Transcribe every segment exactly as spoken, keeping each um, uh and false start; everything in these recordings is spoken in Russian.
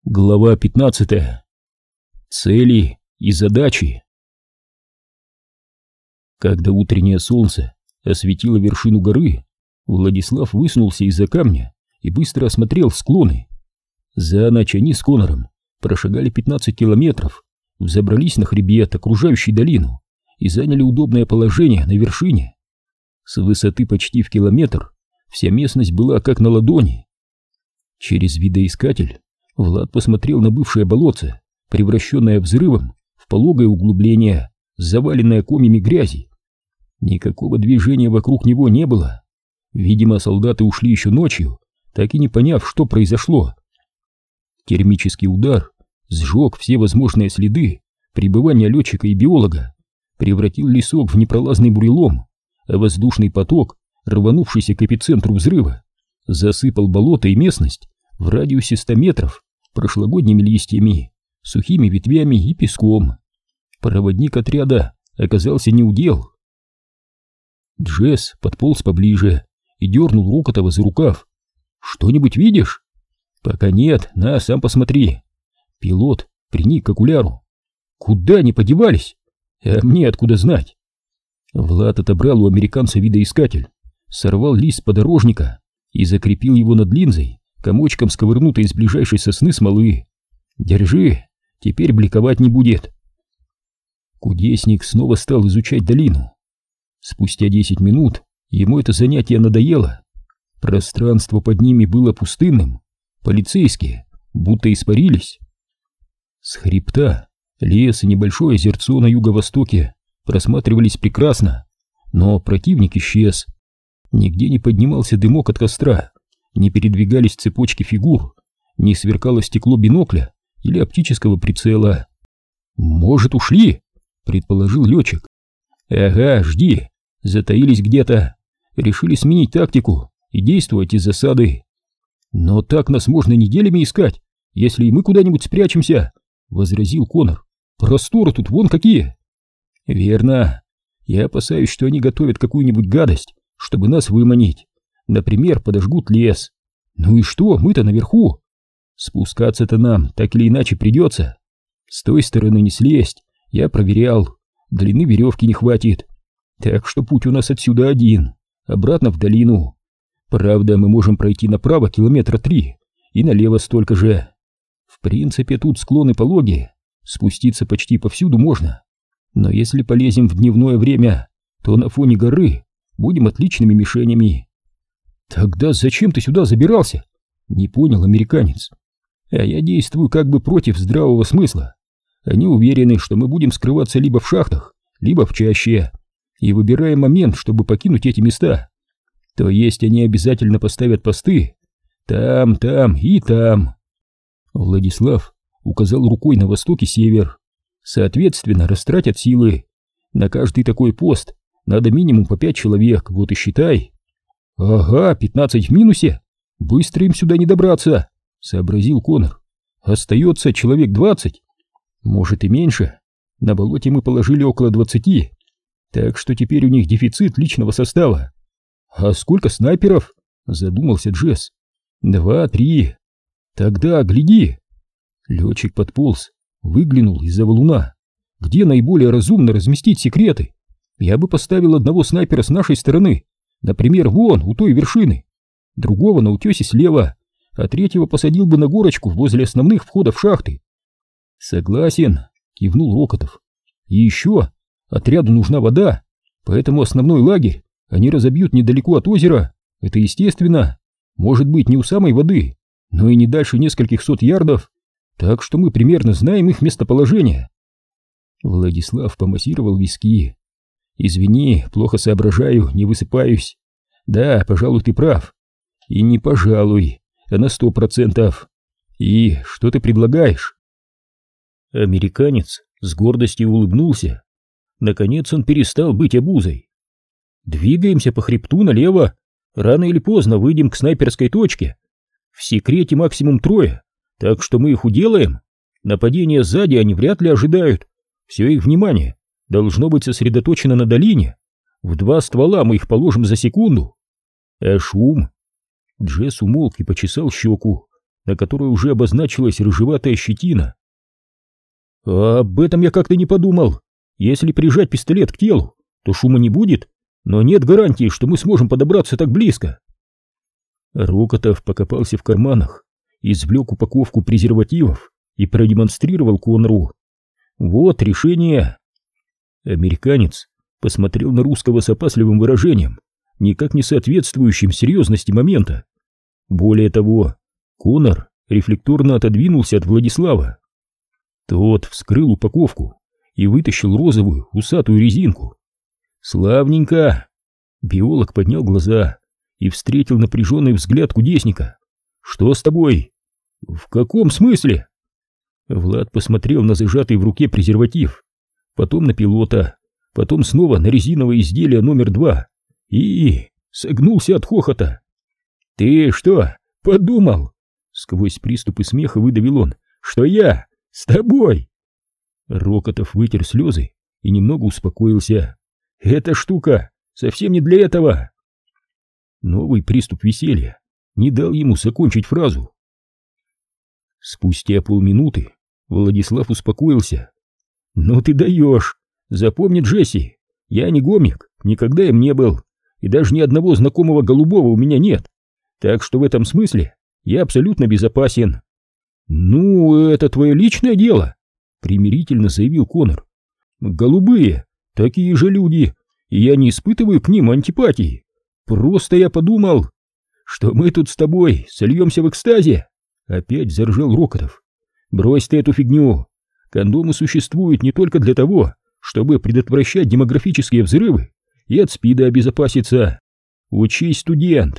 Глава пятнадцатая. Цели и задачи. Когда утреннее солнце осветило вершину горы, Владислав высунулся из-за камня и быстро осмотрел склоны. За ночь они с Конором прошагали пятнадцать километров, взобрались на хребет, окружающий долину, и заняли удобное положение на вершине. С высоты почти в километр вся местность была как на ладони. Через видоискатель Влад посмотрел на бывшее болотце, превращенное взрывом в пологое углубление, заваленное комьями грязи. Никакого движения вокруг него не было. Видимо, солдаты ушли еще ночью, так и не поняв, что произошло. Термический удар сжег все возможные следы пребывания летчика и биолога, превратил лесок в непролазный бурелом, а воздушный поток, рванувшийся к эпицентру взрыва, засыпал болото и местность в радиусе ста метров прошлогодними листьями, сухими ветвями и песком. Проводник отряда оказался неудел. Джесс подполз поближе и дернул Рокотова за рукав. «Что-нибудь видишь?» «Пока нет, на, сам посмотри». Пилот приник к окуляру. «Куда они подевались? А мне откуда знать?» Влад отобрал у американца видоискатель, сорвал лист подорожника и закрепил его над линзой комочком сковырнутой из ближайшей сосны смолы. «Держи, теперь бликовать не будет». Кудесник снова стал изучать долину. Спустя десять минут ему это занятие надоело. Пространство под ними было пустынным, полицейские будто испарились. С хребта лес и небольшое озерцо на юго-востоке просматривались прекрасно, но противник исчез. Нигде не поднимался дымок от костра, не передвигались цепочки фигур, не сверкало стекло бинокля или оптического прицела. «Может, ушли?» — предположил летчик. «Ага, жди, затаились где-то, решили сменить тактику и действовать из засады. Но так нас можно неделями искать, если и мы куда-нибудь спрячемся», — возразил Конор. «Просторы тут вон какие». «Верно. Я опасаюсь, что они готовят какую-нибудь гадость, чтобы нас выманить. Например, подожгут лес. Ну и что, мы-то наверху. Спускаться-то нам так или иначе придется. С той стороны не слезть, я проверял. Длины веревки не хватит. Так что путь у нас отсюда один, обратно в долину. Правда, мы можем пройти направо километра три и налево столько же. В принципе, тут склоны пологие, спуститься почти повсюду можно. Но если полезем в дневное время, то на фоне горы будем отличными мишенями». «Тогда зачем ты сюда забирался?» — не понял американец. «А я действую как бы против здравого смысла. Они уверены, что мы будем скрываться либо в шахтах, либо в чаще, и выбираем момент, чтобы покинуть эти места. То есть они обязательно поставят посты там, там и там». Владислав указал рукой на восток и север. «Соответственно, растратят силы. На каждый такой пост надо минимум по пять человек, вот и считай». «Ага, пятнадцать в минусе. Быстро им сюда не добраться», — сообразил Конор. «Остается человек двадцать. Может и меньше. На болоте мы положили около двадцати. Так что теперь у них дефицит личного состава». «А сколько снайперов?» — задумался Джесс. «Два-три. Тогда гляди». Летчик подполз, выглянул из-за валуна. «Где наиболее разумно разместить секреты? Я бы поставил одного снайпера с нашей стороны. Например, вон, у той вершины, другого на утесе слева, а третьего посадил бы на горочку возле основных входов шахты». «Согласен», — кивнул Рокотов. «И еще, отряду нужна вода, поэтому основной лагерь они разобьют недалеко от озера. Это естественно, может быть, не у самой воды, но и не дальше нескольких сот ярдов, так что мы примерно знаем их местоположение». Владислав помассировал виски. «Извини, плохо соображаю, не высыпаюсь. Да, пожалуй, ты прав. И не пожалуй, а на сто процентов. И что ты предлагаешь?» Американец с гордостью улыбнулся. Наконец он перестал быть обузой. «Двигаемся по хребту налево. Рано или поздно выйдем к снайперской точке. В секрете максимум трое, так что мы их уделаем. Нападения сзади они вряд ли ожидают. Все их внимание должно быть сосредоточено на долине. В два ствола мы их положим за секунду. А шум?» Джесс умолк и почесал щеку. на которой уже обозначилась рыжеватая щетина. А об этом я как-то не подумал. Если прижать пистолет к телу, то шума не будет, но нет гарантии, что мы сможем подобраться так близко. Рокотов покопался в карманах, извлек упаковку презервативов и продемонстрировал Коннору. Вот решение. Американец посмотрел на русского с опасливым выражением, никак не соответствующим серьезности момента. Более того, Коннор рефлекторно отодвинулся от Владислава. Тот вскрыл упаковку и вытащил розовую усатую резинку. Славненько! Биолог поднял глаза и встретил напряженный взгляд кудесника. Что с тобой? В каком смысле? Влад посмотрел на зажатый в руке презерватив, потом на пилота, потом снова на резиновое изделие номер два и согнулся от хохота. Ты что, подумал? Сквозь приступы смеха выдавил он, что я с тобой. Рокотов вытер слезы и немного успокоился. Эта штука совсем не для этого. Новый приступ веселья не дал ему закончить фразу. Спустя полминуты Владислав успокоился. Ну ты даешь. Запомни, Джесси, я не гомик, никогда им не был, и даже ни одного знакомого голубого у меня нет, так что в этом смысле я абсолютно безопасен. Ну, это твое личное дело, примирительно заявил Коннор. Голубые такие же люди, и я не испытываю к ним антипатии. Просто я подумал, что мы тут с тобой сольемся в экстазе. Опять заржал Рокотов. Брось ты эту фигню. Кондомы существуют не только для того, чтобы предотвращать демографические взрывы и от СПИДа обезопаситься. Учись, студент.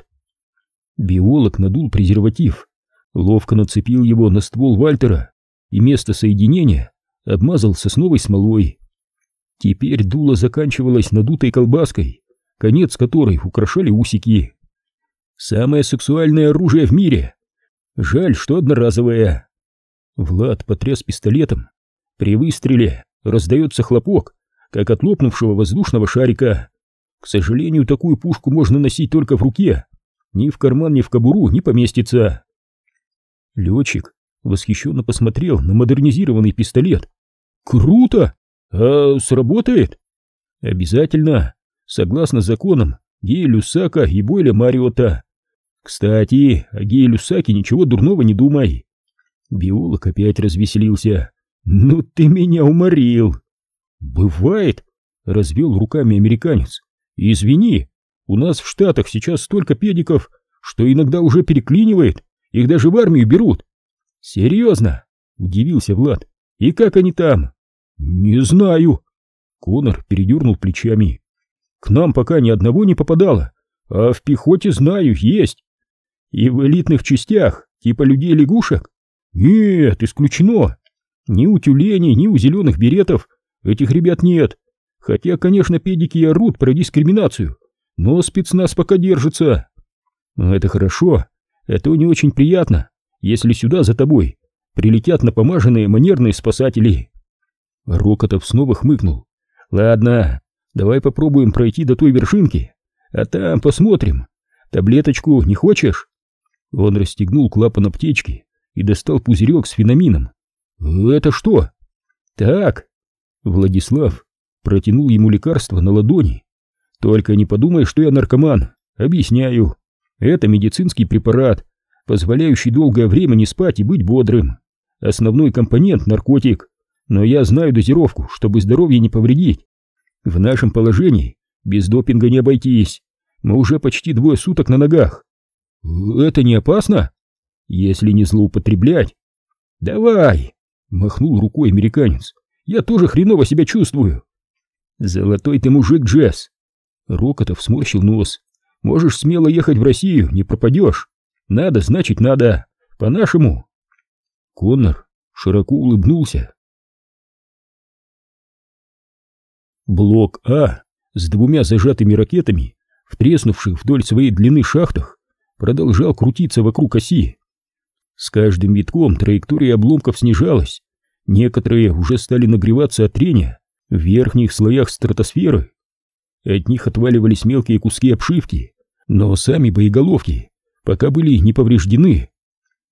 Биолог надул презерватив, ловко нацепил его на ствол Вальтера и место соединения обмазал сосновой смолой. Теперь дуло заканчивалось надутой колбаской, конец которой украшали усики. Самое сексуальное оружие в мире. Жаль, что одноразовое. Влад потряс пистолетом. При выстреле раздается хлопок, как от лопнувшего воздушного шарика. К сожалению, такую пушку можно носить только в руке. Ни в карман, ни в кобуру не поместится. Летчик восхищенно посмотрел на модернизированный пистолет. Круто! А сработает? Обязательно, согласно законам Гея Люсака и Бойля Мариотта. Кстати, о Гее Люсаке ничего дурного не думай. Биолог опять развеселился. Ну ты меня уморил. Бывает, развел руками американец. Извини, у нас в Штатах сейчас столько педиков, что иногда уже переклинивает, их даже в армию берут. Серьезно? Удивился Влад. И как они там? Не знаю. Коннор передернул плечами. К нам пока ни одного не попадало, а в пехоте, знаю, есть. И в элитных частях, типа людей-лягушек? Нет, исключено. Ни у тюленей, ни у зеленых беретов этих ребят нет. Хотя, конечно, педики и орут про дискриминацию, но спецназ пока держится. Это хорошо, это не очень приятно, если сюда за тобой прилетят напомаженные манерные спасатели. Рокотов снова хмыкнул. Ладно, давай попробуем пройти до той вершинки, а там посмотрим. Таблеточку не хочешь? Он расстегнул клапан аптечки и достал пузырек с фенамином. Это что? Так. Владислав протянул ему лекарство на ладони. Только не подумай, что я наркоман. Объясняю. Это медицинский препарат, позволяющий долгое время не спать и быть бодрым. Основной компонент — наркотик. Но я знаю дозировку, чтобы здоровье не повредить. В нашем положении без допинга не обойтись. Мы уже почти двое суток на ногах. Это не опасно? Если не злоупотреблять. Давай, махнул рукой американец. Я тоже хреново себя чувствую. Золотой ты мужик, Джесс. Рокотов сморщил нос. Можешь смело ехать в Россию, не пропадешь. Надо, значит надо. По-нашему. Коннор широко улыбнулся. Блок А с двумя зажатыми ракетами, в треснувших вдоль своей длины шахтах, продолжал крутиться вокруг оси. С каждым витком траектория обломков снижалась. Некоторые уже стали нагреваться от трения в верхних слоях стратосферы. От них отваливались мелкие куски обшивки, но сами боеголовки пока были не повреждены.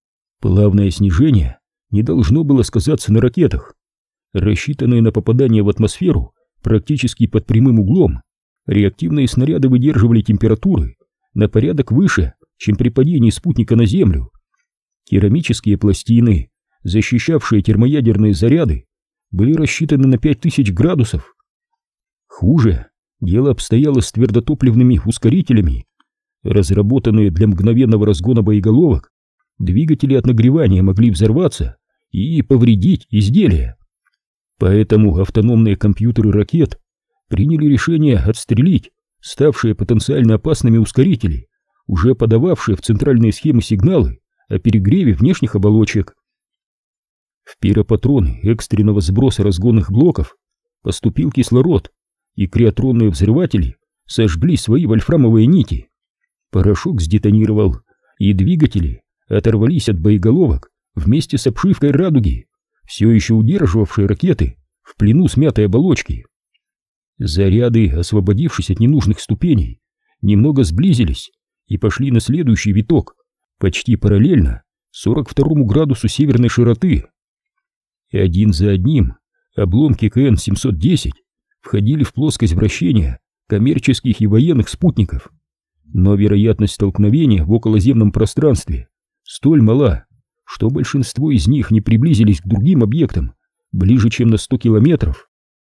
Плавное снижение не должно было сказаться на ракетах. Рассчитанные на попадание в атмосферу практически под прямым углом, реактивные снаряды выдерживали температуры на порядок выше, чем при падении спутника на Землю. Керамические пластины, защищавшие термоядерные заряды, были рассчитаны на пять тысяч градусов. Хуже дело обстояло с твердотопливными ускорителями. Разработанные для мгновенного разгона боеголовок, двигатели от нагревания могли взорваться и повредить изделие. Поэтому автономные компьютеры ракет приняли решение отстрелить ставшие потенциально опасными ускорители, уже подававшие в центральные схемы сигналы о перегреве внешних оболочек. В пиропатроны экстренного сброса разгонных блоков поступил кислород, и криотронные взрыватели сожгли свои вольфрамовые нити. Порошок сдетонировал, и двигатели оторвались от боеголовок вместе с обшивкой радуги, все еще удерживавшей ракеты в плену смятой оболочки. Заряды, освободившись от ненужных ступеней, немного сблизились и пошли на следующий виток, почти параллельно сорок второму градусу северной широты. И один за одним обломки ка эн семьсот десять входили в плоскость вращения коммерческих и военных спутников. Но вероятность столкновения в околоземном пространстве столь мала, что большинство из них не приблизились к другим объектам ближе, чем на сто километров.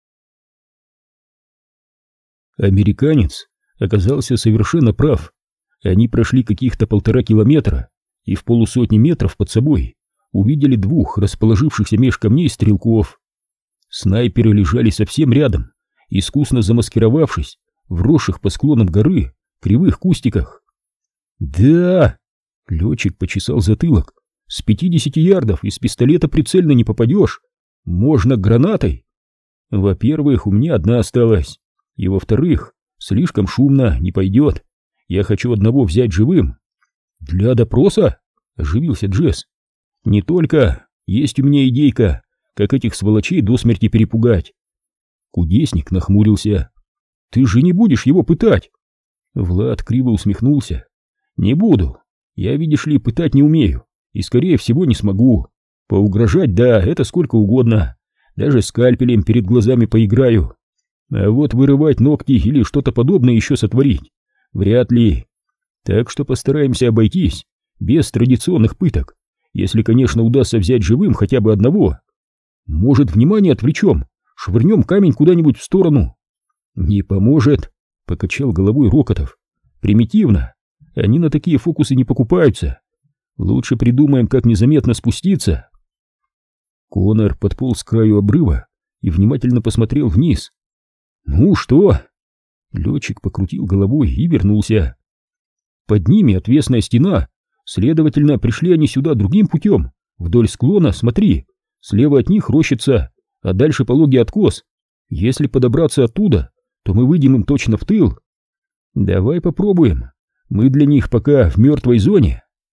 Американец оказался совершенно прав. Они прошли каких-то полтора километра и в полусотни метров под собой увидели двух расположившихся меж камней стрелков. Снайперы лежали совсем рядом, искусно замаскировавшись в росших по склонам горы кривых кустиках. «Да!» — летчик почесал затылок. «С пятидесяти ярдов из пистолета прицельно не попадешь. Можно гранатой. Во-первых, у меня одна осталась, и во-вторых, слишком шумно, не пойдет. Я хочу одного взять живым». «Для допроса?» — оживился Джесс. «Не только. Есть у меня идейка, как этих сволочей до смерти перепугать». Кудесник нахмурился. «Ты же не будешь его пытать?» Влад криво усмехнулся. «Не буду. Я, видишь ли, пытать не умею, и, скорее всего, не смогу. Поугрожать, да, это сколько угодно. Даже скальпелем перед глазами поиграю. А вот вырывать ногти или что-то подобное еще сотворить вряд ли. Так что постараемся обойтись без традиционных пыток, если, конечно, удастся взять живым хотя бы одного. Может, внимание отвлечем, швырнем камень куда-нибудь в сторону?» «Не поможет», — покачал головой Рокотов. «Примитивно. Они на такие фокусы не покупаются. Лучше придумаем, как незаметно спуститься». Конор подполз к краю обрыва и внимательно посмотрел вниз. «Ну что?» Летчик покрутил головой и вернулся. «Под ними отвесная стена, следовательно, пришли они сюда другим путем. Вдоль склона, смотри, слева от них рощица, а дальше пологий откос. Если подобраться оттуда, то мы выйдем им точно в тыл. Давай попробуем. Мы для них пока в мертвой зоне».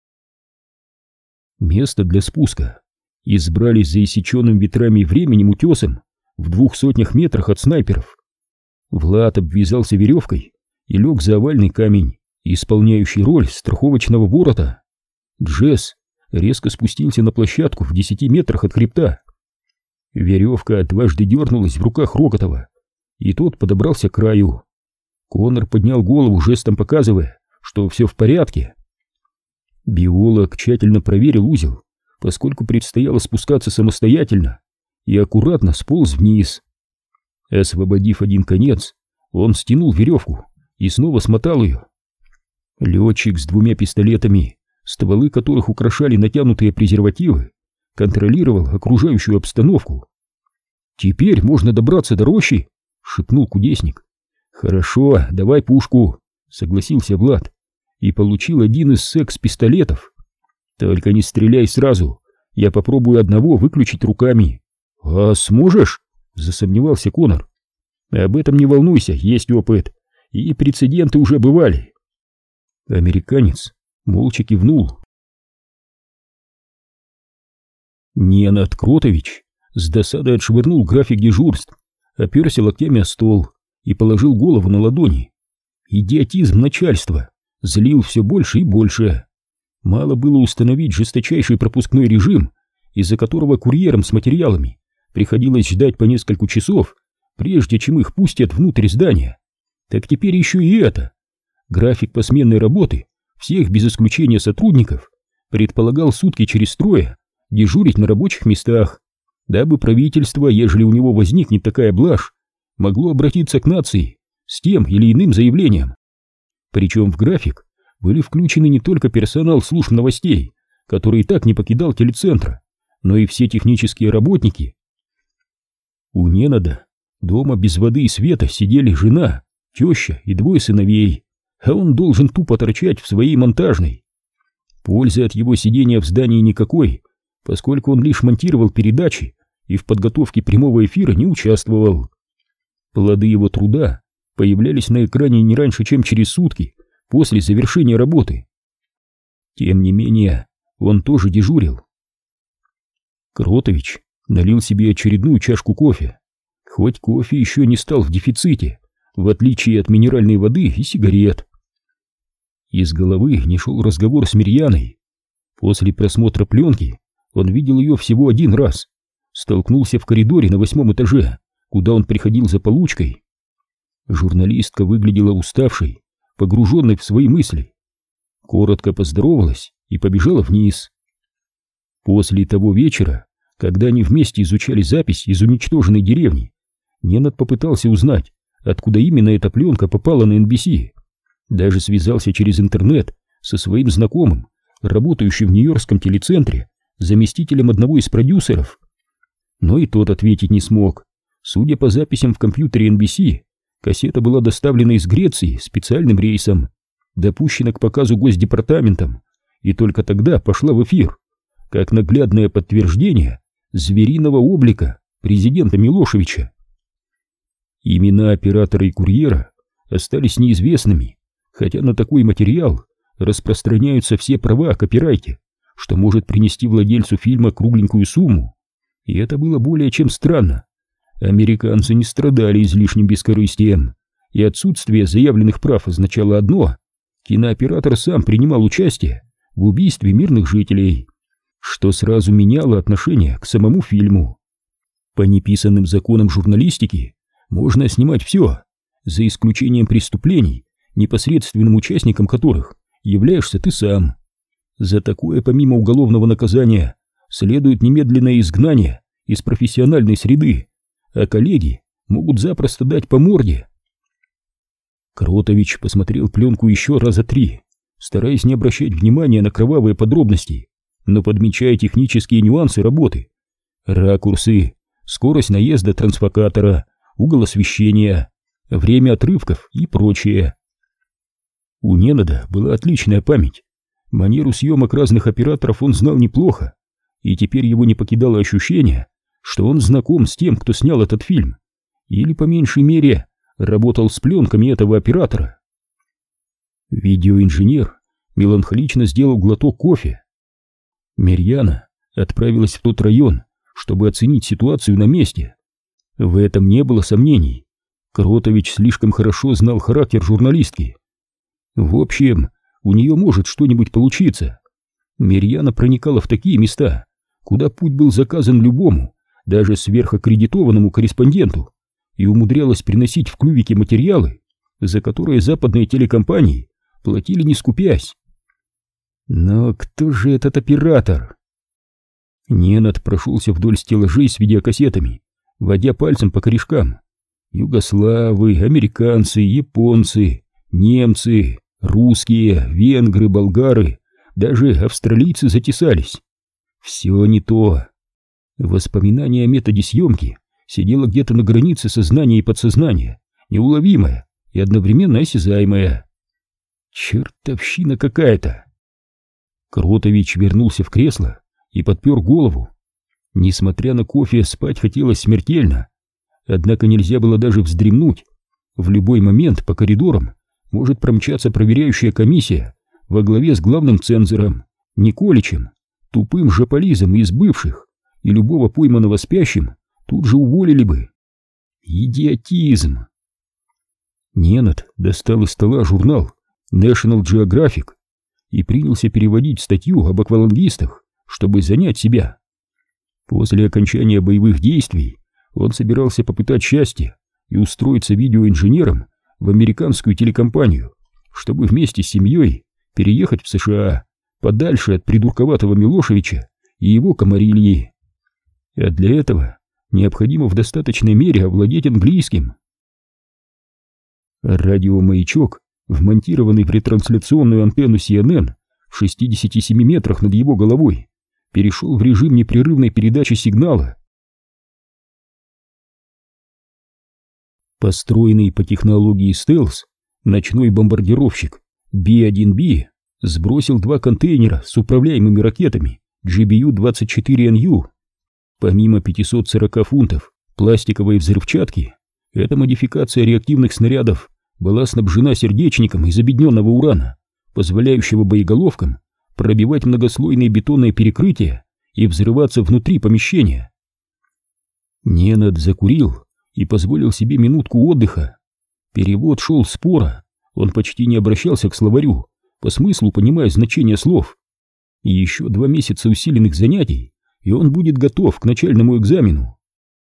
Место для спуска избрались за иссеченным ветрами и временем утесом в двух сотнях метрах от снайперов. Влад обвязался веревкой и лег за овальный камень, исполняющий роль страховочного ворота. Джесс резко спустился на площадку в десяти метрах от хребта. Веревка дважды дернулась в руках Рокотова, и тот подобрался к краю. Конор поднял голову, жестом показывая, что все в порядке. Биолог тщательно проверил узел, поскольку предстояло спускаться самостоятельно, и аккуратно сполз вниз. Освободив один конец, он стянул веревку и снова смотал ее. Летчик с двумя пистолетами, стволы которых украшали натянутые презервативы, контролировал окружающую обстановку. «Теперь можно добраться до рощи», — шепнул кудесник. «Хорошо, давай пушку», — согласился Влад и получил один из секс-пистолетов. «Только не стреляй сразу, я попробую одного выключить руками». «А сможешь?» — засомневался Конор. «Об этом не волнуйся, есть опыт, и прецеденты уже бывали». Американец молча кивнул. Ненад Кротович с досадой отшвырнул график дежурств, оперся локтями о стол и положил голову на ладони. Идиотизм начальства злил все больше и больше. Мало было установить жесточайший пропускной режим, из-за которого курьерам с материалами приходилось ждать по несколько часов, прежде чем их пустят внутрь здания. Так теперь еще и это. График посменной работы всех без исключения сотрудников предполагал сутки через трое дежурить на рабочих местах, дабы правительство, ежели у него возникнет такая блажь, могло обратиться к нации с тем или иным заявлением. Причем в график были включены не только персонал служб новостей, который и так не покидал телецентра, но и все технические работники. У Ненада дома без воды и света сидели жена, теща и двое сыновей, а он должен тупо торчать в своей монтажной. Пользы от его сидения в здании никакой, поскольку он лишь монтировал передачи и в подготовке прямого эфира не участвовал. Плоды его труда появлялись на экране не раньше, чем через сутки после завершения работы. Тем не менее, он тоже дежурил. Кротович налил себе очередную чашку кофе. Хоть кофе еще не стал в дефиците, в отличие от минеральной воды и сигарет. Из головы не шел разговор с Мирьяной. После просмотра пленки он видел ее всего один раз. Столкнулся в коридоре на восьмом этаже, куда он приходил за получкой. Журналистка выглядела уставшей, погруженной в свои мысли. Коротко поздоровалась и побежала вниз. После того вечера, когда они вместе изучали запись из уничтоженной деревни, Ненад попытался узнать, откуда именно эта пленка попала на эн би си. Даже связался через интернет со своим знакомым, работающим в нью-йоркском телецентре, заместителем одного из продюсеров. Но и тот ответить не смог. Судя по записям в компьютере эн би си, кассета была доставлена из Греции специальным рейсом, допущена к показу Госдепартаментом, и только тогда пошла в эфир, как наглядное подтверждение звериного облика президента Милошевича. Имена оператора и курьера остались неизвестными, хотя на такой материал распространяются все права о копирайте, что может принести владельцу фильма кругленькую сумму. И это было более чем странно. Американцы не страдали излишним бескорыстием, и отсутствие заявленных прав означало одно: кинооператор сам принимал участие в убийстве мирных жителей, что сразу меняло отношение к самому фильму. По неписанным законам журналистики можно снимать все, за исключением преступлений, непосредственным участником которых являешься ты сам. За такое, помимо уголовного наказания, следует немедленное изгнание из профессиональной среды, а коллеги могут запросто дать по морде. Кротович посмотрел пленку еще раза три, стараясь не обращать внимания на кровавые подробности, но подмечая технические нюансы работы: ракурсы, скорость наезда трансфокатора, угол освещения, время отрывков и прочее. У Ненада была отличная память. Манеру съемок разных операторов он знал неплохо, и теперь его не покидало ощущение, что он знаком с тем, кто снял этот фильм, или, по меньшей мере, работал с пленками этого оператора. Видеоинженер меланхолично сделал глоток кофе. Мирьяна отправилась в тот район, чтобы оценить ситуацию на месте. В этом не было сомнений. Кротович слишком хорошо знал характер журналистки. В общем, у нее может что-нибудь получиться. Мирьяна проникала в такие места, куда путь был заказан любому, даже сверхаккредитованному корреспонденту, и умудрялась приносить в клювике материалы, за которые западные телекомпании платили не скупясь. Но кто же этот оператор? Ненад прошелся вдоль стеллажей с видеокассетами, водя пальцем по корешкам. Югославы, американцы, японцы, немцы, русские, венгры, болгары, даже австралийцы затесались. Все не то. Воспоминание о методе съемки сидело где-то на границе сознания и подсознания, неуловимое и одновременно осязаемое. Чертовщина какая-то. Кротович вернулся в кресло и подпер голову. Несмотря на кофе, спать хотелось смертельно. Однако нельзя было даже вздремнуть. В любой момент по коридорам может промчаться проверяющая комиссия во главе с главным цензором Николичем, тупым жополизом из бывших, и любого пойманного спящим тут же уволили бы. Идиотизм! Ненад достал из стола журнал National Geographic. и принялся переводить статью об аквалангистах, чтобы занять себя. После окончания боевых действий он собирался попытать счастье и устроиться видеоинженером в американскую телекомпанию, чтобы вместе с семьей переехать в США, подальше от придурковатого Милошевича и его комарильи. А для этого необходимо в достаточной мере овладеть английским. Радиомаячок, вмонтированный в ретрансляционную антенну си эн эн в шестидесяти семи метрах над его головой, перешел в режим непрерывной передачи сигнала. Построенный по технологии стелс, ночной бомбардировщик би один би сбросил два контейнера с управляемыми ракетами джи би ю двадцать четыре эн ю. Помимо пятисот сорока фунтов пластиковой взрывчатки, эта модификация реактивных снарядов была снабжена сердечником из обедненного урана, позволяющего боеголовкам пробивать многослойные бетонные перекрытия и взрываться внутри помещения. Ненад закурил и позволил себе минутку отдыха. Перевод шел споро, он почти не обращался к словарю, по смыслу понимая значение слов. И еще два месяца усиленных занятий, и он будет готов к начальному экзамену.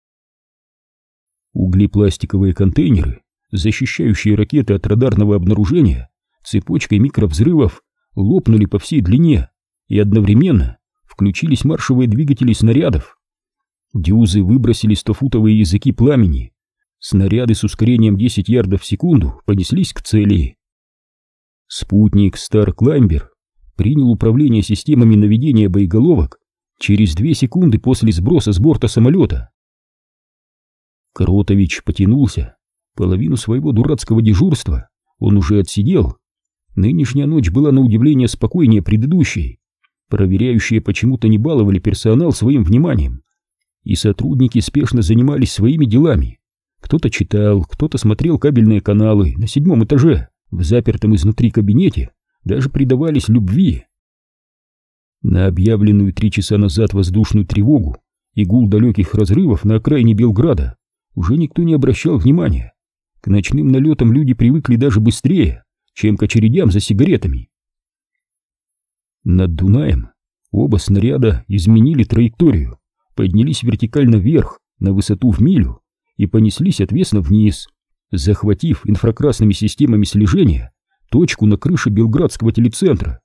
Углепластиковые контейнеры, защищающие ракеты от радарного обнаружения, цепочкой микровзрывов лопнули по всей длине, и одновременно включились маршевые двигатели снарядов. Дюзы выбросили стофутовые языки пламени. Снаряды с ускорением десять ярдов в секунду понеслись к цели. Спутник Star Climber принял управление системами наведения боеголовок через две секунды после сброса с борта самолета. Кротович потянулся. Половину своего дурацкого дежурства он уже отсидел. Нынешняя ночь была на удивление спокойнее предыдущей. Проверяющие почему-то не баловали персонал своим вниманием, и сотрудники спешно занимались своими делами. Кто-то читал, кто-то смотрел кабельные каналы на седьмом этаже, в запертом изнутри кабинете даже предавались любви. На объявленную три часа назад воздушную тревогу и гул далеких разрывов на окраине Белграда уже никто не обращал внимания. К ночным налетам люди привыкли даже быстрее, чем к очередям за сигаретами. Над Дунаем оба снаряда изменили траекторию, поднялись вертикально вверх на высоту в милю и понеслись отвесно вниз, захватив инфракрасными системами слежения точку на крыше белградского телецентра.